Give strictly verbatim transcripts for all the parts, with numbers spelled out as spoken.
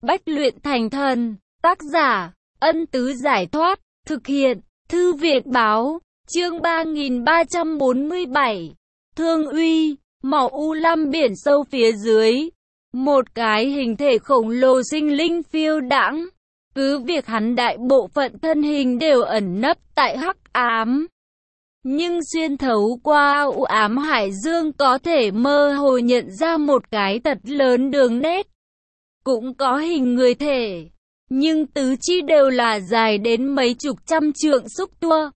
Bách luyện thành thần. Tác giả, Ân Tứ Giải Thoát. Thực hiện, Thư viện Báo. Chương ba nghìn ba trăm bốn mươi bảy. Thương Uy. Màu u lam biển sâu phía dưới. Một cái hình thể khổng lồ sinh linh phiêu đãng. Cứ việc hắn đại bộ phận thân hình đều ẩn nấp tại hắc ám, nhưng xuyên thấu qua u ám hải dương có thể mơ hồ nhận ra một cái thật lớn đường nét. Cũng có hình người thể, nhưng tứ chi đều là dài đến mấy chục trăm trượng xúc tua.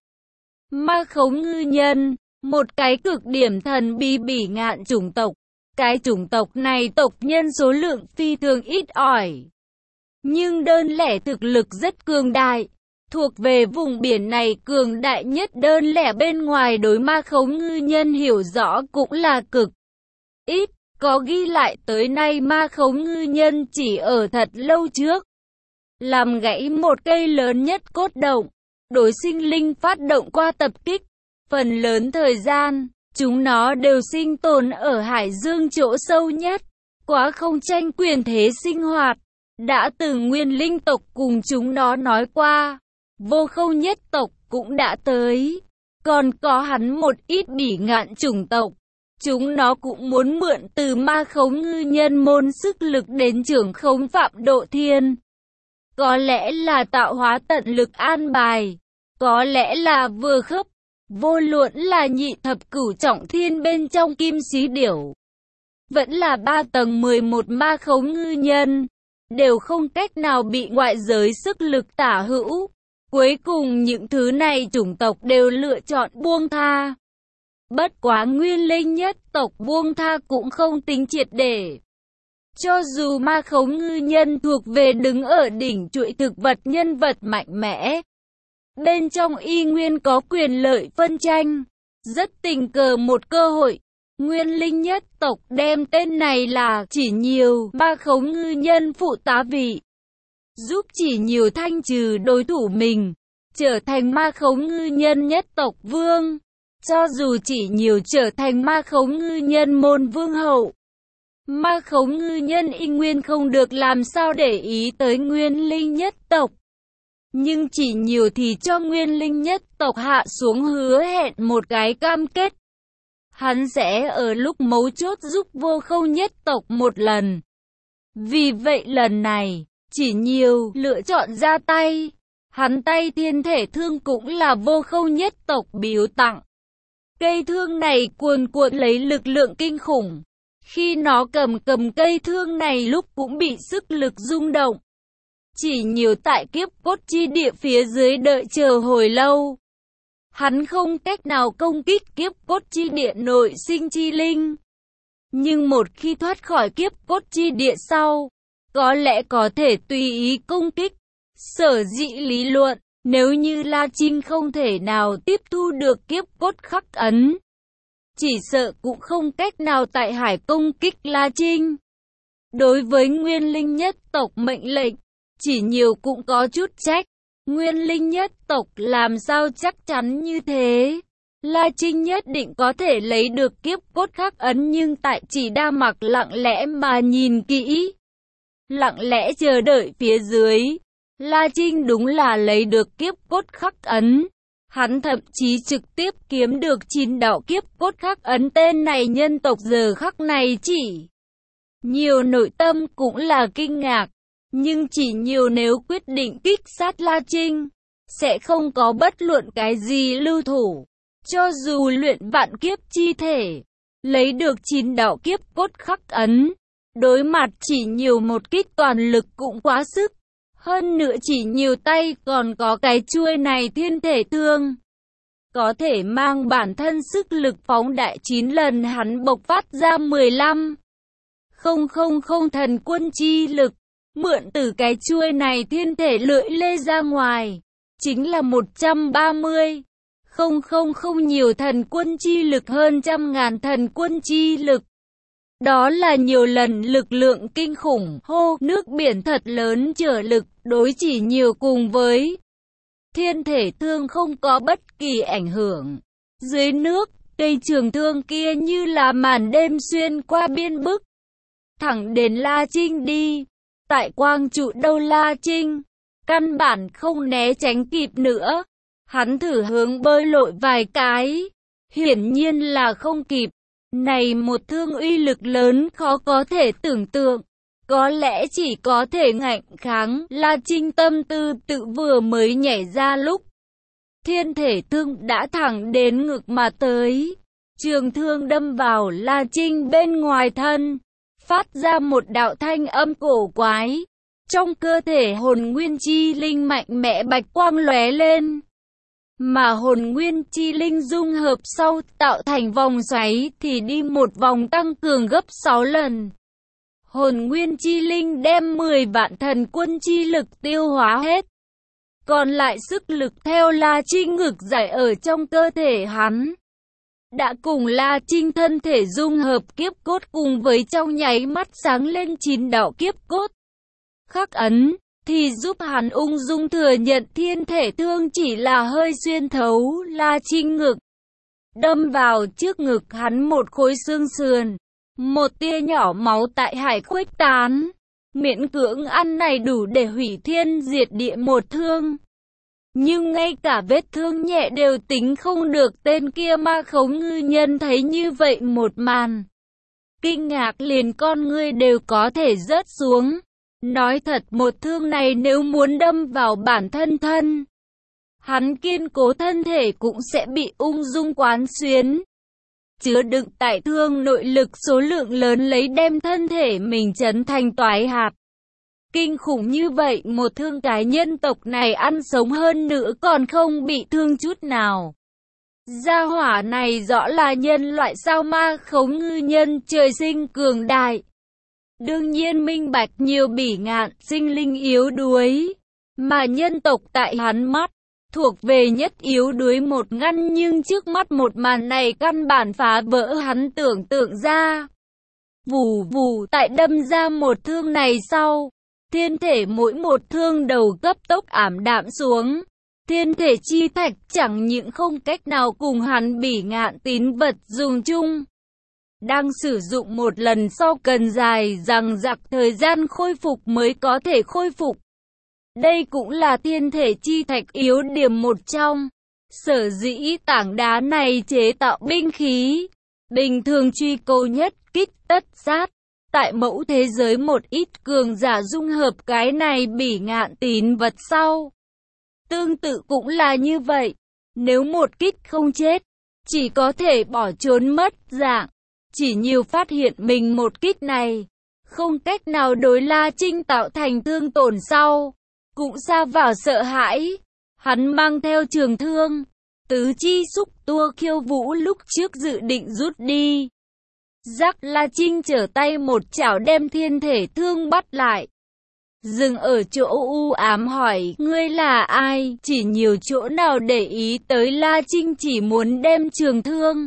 Ma Khống Ngư Nhân, một cái cực điểm thần bí bỉ ngạn chủng tộc. Cái chủng tộc này tộc nhân số lượng phi thường ít ỏi, nhưng đơn lẻ thực lực rất cường đại. Thuộc về vùng biển này cường đại nhất đơn lẻ bên ngoài đối Ma Khống Ngư Nhân hiểu rõ cũng là cực ít. Có ghi lại tới nay Ma Khống Ngư Nhân chỉ ở thật lâu trước làm gãy một cây lớn nhất cốt động, đối sinh linh phát động qua tập kích. Phần lớn thời gian, chúng nó đều sinh tồn ở hải dương chỗ sâu nhất, quá không tranh quyền thế sinh hoạt. Đã từng nguyên linh tộc cùng chúng nó nói qua, Vô Khâu nhất tộc cũng đã tới. Còn có hắn một ít bỉ ngạn chủng tộc, chúng nó cũng muốn mượn từ Ma Khống Ngư Nhân môn sức lực đến trưởng khống Phạm Độ Thiên. Có lẽ là tạo hóa tận lực an bài, có lẽ là vừa khớp. Vô luận là nhị thập cửu trọng thiên bên trong Kim Xí Điểu, vẫn là ba tầng mười một Ma Khống Ngư Nhân, đều không cách nào bị ngoại giới sức lực tả hữu. Cuối cùng những thứ này chủng tộc đều lựa chọn buông tha. Bất quá nguyên linh nhất tộc buông tha cũng không tính triệt để. Cho dù Ma Khống Ngư Nhân thuộc về đứng ở đỉnh chuỗi thực vật nhân vật mạnh mẽ, bên trong y nguyên có quyền lợi phân tranh. Rất tình cờ một cơ hội, nguyên linh nhất tộc đem tên này là Chỉ Nhiều Ma Khống Ngư Nhân phụ tá vị, giúp Chỉ Nhiều thanh trừ đối thủ mình, trở thành Ma Khống Ngư Nhân nhất tộc vương. Cho dù Chỉ Nhiều trở thành Ma Khống Ngư Nhân môn vương hậu, Ma Khống Ngư Nhân y nguyên không được làm sao để ý tới nguyên linh nhất tộc. Nhưng Chỉ Nhiều thì cho nguyên linh nhất tộc hạ xuống hứa hẹn một cái cam kết. Hắn sẽ ở lúc mấu chốt giúp Vô Khâu nhất tộc một lần. Vì vậy lần này, Chỉ Nhiều lựa chọn ra tay. Hắn tay thiên thể thương cũng là Vô Khâu nhất tộc biếu tặng. Cây thương này cuồn cuộn lấy lực lượng kinh khủng. Khi nó cầm cầm cây thương này lúc cũng bị sức lực rung động. Chỉ Nhiều tại kiếp cốt chi địa phía dưới đợi chờ hồi lâu. Hắn không cách nào công kích kiếp cốt chi địa nội sinh chi linh. Nhưng một khi thoát khỏi kiếp cốt chi địa sau, có lẽ có thể tùy ý công kích. Sở dĩ lý luận, nếu như La Trinh không thể nào tiếp thu được kiếp cốt khắc ấn, chỉ sợ cũng không cách nào tại hải công kích La Trinh. Đối với nguyên linh nhất tộc mệnh lệnh, Chỉ Nhiều cũng có chút trách. Nguyên linh nhất tộc làm sao chắc chắn như thế? La Trinh nhất định có thể lấy được kiếp cốt khắc ấn, nhưng tại Chỉ Đa Mặc lặng lẽ mà nhìn kỹ, lặng lẽ chờ đợi phía dưới. La Trinh đúng là lấy được kiếp cốt khắc ấn. Hắn thậm chí trực tiếp kiếm được chín đạo kiếp cốt khắc ấn. Tên này nhân tộc giờ khắc này Chỉ Nhiều nội tâm cũng là kinh ngạc. Nhưng Chỉ Nhiều nếu quyết định kích sát La Trinh, sẽ không có bất luận cái gì lưu thủ. Cho dù luyện vạn kiếp chi thể, lấy được chín đạo kiếp cốt khắc ấn, đối mặt Chỉ Nhiều một kích toàn lực cũng quá sức. Hơn nữa Chỉ Nhiều tay còn có cái chuôi này thiên thể thương, có thể mang bản thân sức lực phóng đại chín lần. Hắn bộc phát ra mười lăm không không không thần quân chi lực, mượn từ cái chuôi này thiên thể lưỡi lê ra ngoài, chính là một trăm ba mươi không không không nhiều thần quân chi lực, hơn trăm ngàn thần quân chi lực. Đó là nhiều lần lực lượng kinh khủng. Hô, nước biển thật lớn trở lực đối Chỉ Nhiều cùng với thiên thể thương không có bất kỳ ảnh hưởng. Dưới nước, cây trường thương kia như là màn đêm xuyên qua biên bức, thẳng đến La Trinh đi. Tại quang trụ đâu La Trinh, căn bản không né tránh kịp nữa. Hắn thử hướng bơi lội vài cái, hiển nhiên là không kịp. Này một thương uy lực lớn khó có thể tưởng tượng, có lẽ chỉ có thể ngạnh kháng. La Trinh tâm tư tự vừa mới nhảy ra lúc, thiên thể thương đã thẳng đến ngực mà tới. Trường thương đâm vào La Trinh bên ngoài thân, phát ra một đạo thanh âm cổ quái. Trong cơ thể hồn nguyên chi linh mạnh mẽ bạch quang lóe lên, mà hồn nguyên chi linh dung hợp sau tạo thành vòng xoáy thì đi một vòng tăng cường gấp sáu lần. Hồn nguyên chi linh đem mười vạn thần quân chi lực tiêu hóa hết, còn lại sức lực theo La Trinh ngực giải ở trong cơ thể hắn, đã cùng La Trinh thân thể dung hợp kiếp cốt cùng với trong nháy mắt sáng lên chín đạo kiếp cốt khắc ấn, thì giúp hắn ung dung thừa nhận thiên thể thương chỉ là hơi xuyên thấu La Trinh ngực, đâm vào trước ngực hắn một khối xương sườn, một tia nhỏ máu tại hải khuếch tán, miễn cưỡng ăn này đủ để hủy thiên diệt địa một thương. Nhưng ngay cả vết thương nhẹ đều tính không được. Tên kia Ma Khống ngư nhân thấy như vậy một màn, kinh ngạc liền con ngươi đều có thể rớt xuống. Nói thật, một thương này nếu muốn đâm vào bản thân thân, hắn kiên cố thân thể cũng sẽ bị ung dung quán xuyến. Chứa đựng tại thương nội lực số lượng lớn lấy đem thân thể mình chấn thành toái hạt. Kinh khủng như vậy, một thương cái nhân tộc này ăn sống hơn nữa còn không bị thương chút nào. Gia hỏa này rõ là nhân loại sao? Ma Khống ngư nhân trời sinh cường đại, đương nhiên minh bạch nhiều bỉ ngạn, sinh linh yếu đuối, mà nhân tộc tại hắn mắt, thuộc về nhất yếu đuối một ngăn, nhưng trước mắt một màn này căn bản phá vỡ hắn tưởng tượng ra. Vù vù, tại đâm ra một thương này sau, thiên thể mỗi một thương đầu cấp tốc ảm đạm xuống. Thiên thể chi thạch chẳng những không cách nào cùng hắn bỉ ngạn tín vật dùng chung, đang sử dụng một lần sau cần dài dằng dặc thời gian khôi phục mới có thể khôi phục. Đây cũng là thiên thể chi thạch yếu điểm một trong. Sở dĩ tảng đá này chế tạo binh khí, bình thường truy câu nhất kích tất sát. Tại mẫu thế giới một ít cường giả dung hợp cái này bỉ ngạn tín vật sau, tương tự cũng là như vậy. Nếu một kích không chết, chỉ có thể bỏ trốn mất dạng. Chỉ nhiều phát hiện mình một kích này không cách nào đối La Trinh tạo thành thương tổn sau, cũng sa vào sợ hãi. Hắn mang theo trường thương, tứ chi xúc tua khiêu vũ lúc trước dự định rút đi. Giác La Trinh trở tay một chảo đem thiên thể thương bắt lại, dừng ở chỗ u ám hỏi, ngươi là ai? Chỉ nhiều chỗ nào để ý tới La Trinh chỉ muốn đem trường thương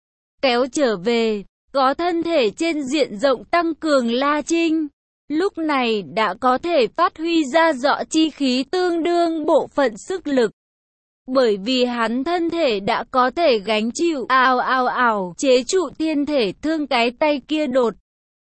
kéo trở về. Có thân thể trên diện rộng tăng cường, La Trinh lúc này đã có thể phát huy ra rõ chi khí tương đương bộ phận sức lực. Bởi vì hắn thân thể đã có thể gánh chịu, ào ào ào, chế trụ thiên thể thương, cái tay kia đột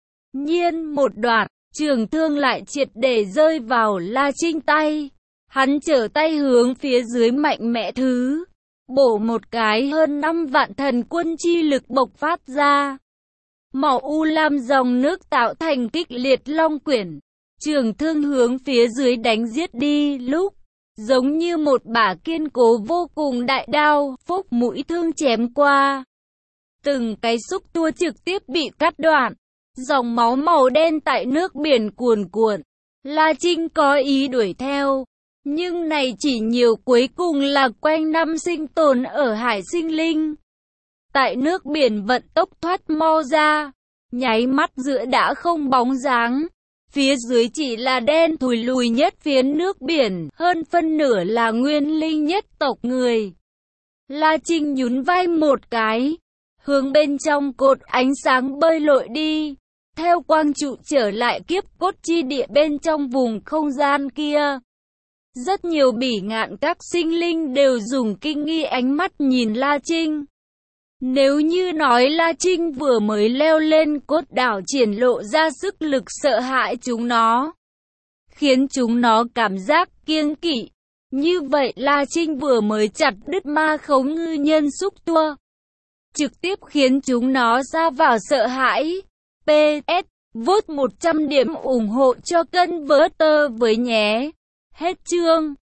nhiên một đoạn, trường thương lại triệt để rơi vào La Trinh tay. Hắn trở tay hướng phía dưới mạnh mẽ thứ, bổ một cái, hơn năm vạn thần quân chi lực bộc phát ra. Màu u lam dòng nước tạo thành kịch liệt long quyển, trường thương hướng phía dưới đánh giết đi lúc, giống như một bả kiên cố vô cùng đại đao, phốc mũi thương chém qua. Từng cái xúc tua trực tiếp bị cắt đoạn, dòng máu màu đen tại nước biển cuồn cuộn. La Trinh có ý đuổi theo, nhưng này chỉ nhiều cuối cùng là quanh năm sinh tồn ở hải sinh linh. Tại nước biển vận tốc thoát mau ra, nháy mắt giữa đã không bóng dáng. Phía dưới chỉ là đen thùi lùi nhất phiến nước biển, hơn phân nửa là nguyên linh nhất tộc người. La Trinh nhún vai một cái, hướng bên trong cột ánh sáng bơi lội đi, theo quang trụ trở lại kiếp cốt chi địa bên trong vùng không gian kia. Rất nhiều bỉ ngạn các sinh linh đều dùng kinh nghi ánh mắt nhìn La Trinh. Nếu như nói La Trinh vừa mới leo lên cốt đảo triển lộ ra sức lực sợ hãi chúng nó, khiến chúng nó cảm giác kiêng kỵ. Như vậy La Trinh vừa mới chặt đứt ma khống ngư nhân xúc tua, trực tiếp khiến chúng nó ra vào sợ hãi. pê ét Vote một trăm điểm ủng hộ cho kênh Vớt Tơ với nhé. Hết chương.